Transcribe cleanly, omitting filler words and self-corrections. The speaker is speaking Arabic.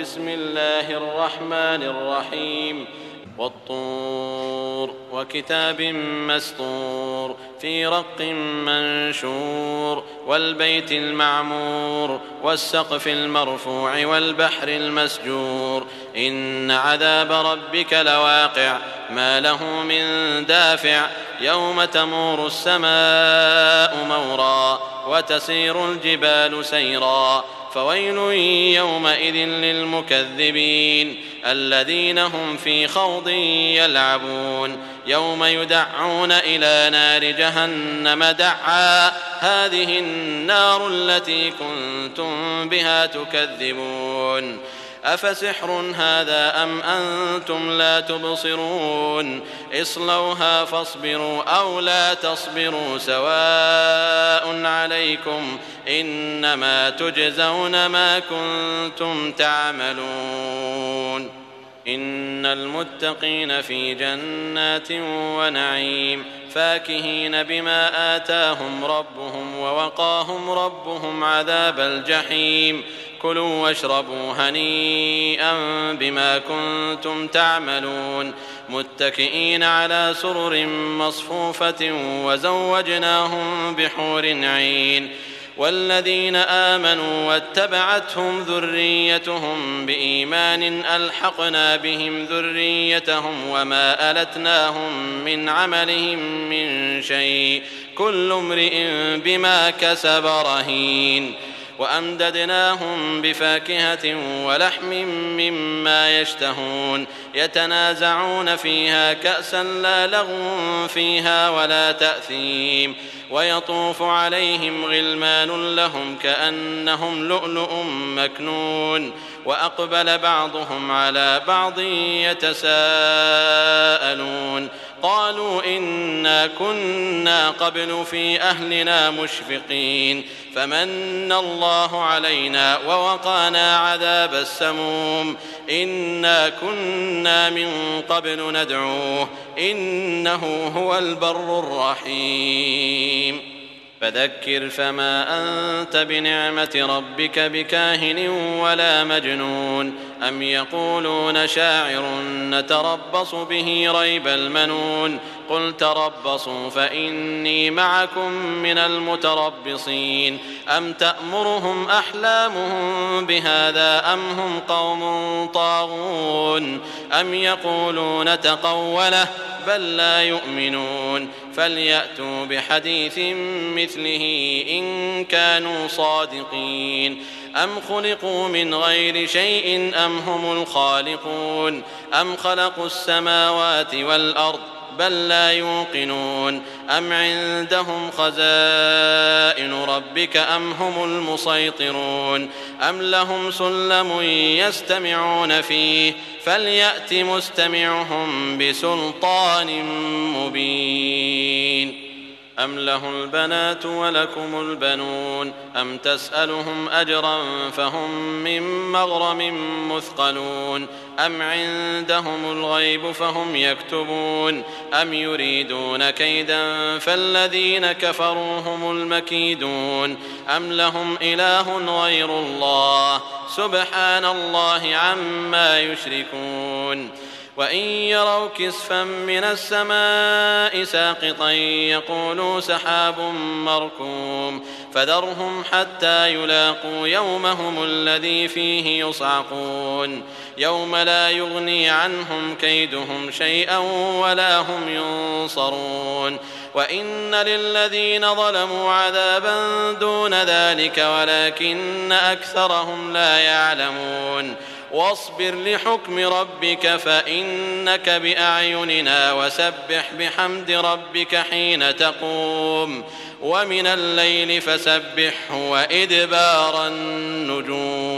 بسم الله الرحمن الرحيم والطور وكتاب مسطور في رق منشور والبيت المعمور والسقف المرفوع والبحر المسجور إن عذاب ربك لواقع ما له من دافع يوم تمور السماء مورا وتسير الجبال سيرا فويل يومئذ للمكذبين الذين هم في خوض يلعبون يوم يدعون إلى نار جهنم دعا هذه النار التي كنتم بها تكذبون أفسحر هذا أم أنتم لا تبصرون اصلوها فاصبروا أو لا تصبروا سواء عليكم إنما تجزون ما كنتم تعملون إن المتقين في جنات ونعيم فاكهين بما آتاهم ربهم ووقاهم ربهم عذاب الجحيم كلوا واشربوا هنيئا بما كنتم تعملون متكئين على سرر مصفوفة وزوجناهم بحور عين والذين آمنوا واتبعتهم ذريتهم بإيمان ألحقنا بهم ذريتهم وما ألتناهم من عملهم من شيء كل امرئ بما كسب رهين وأمددناهم بفاكهة ولحم مما يشتهون يتنازعون فيها كأسا لا لغو فيها ولا تأثيم ويطوف عليهم غلمان لهم كأنهم لؤلؤ مكنون وأقبل بعضهم على بعض يتساءلون قالوا إنا كنا قبل في أهلنا مشفقين فمن الله علينا ووقانا عذاب السموم إنا كنا من قبل ندعوه إنه هو البر الرحيم فذكر فما أنت بنعمة ربك بكاهن ولا مجنون أم يقولون شاعر نتربص به ريب المنون قل تربصوا فإني معكم من المتربصين أم تأمرهم أحلامهم بهذا أم هم قوم طاغون أم يقولون تقوله بل لا يؤمنون فليأتوا بحديث مثله إن كانوا صادقين أم خلقوا من غير شيء أم هم الخالقون أم خلقوا السماوات والأرض بل لا يوقنون أم عندهم خزائن ربك أم هم المسيطرون أم لهم سلم يستمعون فيه فليأت مستمعهم بسلطان مبين أم له البنات ولكم البنون أم تسألهم أجرا فهم من مغرم مثقلون أم عندهم الغيب فهم يكتبون أم يريدون كيدا فالذين كفروا هم المكيدون أم لهم إله غير الله سبحان الله عما يشركون وإن يروا كسفا من السماء ساقطا يقولوا سحاب مركوم فذرهم حتى يلاقوا يومهم الذي فيه يصعقون يوم لا يغني عنهم كيدهم شيئا ولا هم ينصرون وإن للذين ظلموا عذابا دون ذلك ولكن أكثرهم لا يعلمون واصبر لحكم ربك فإنك بأعيننا وسبح بحمد ربك حين تقوم ومن الليل فسبحه وإدبار النجوم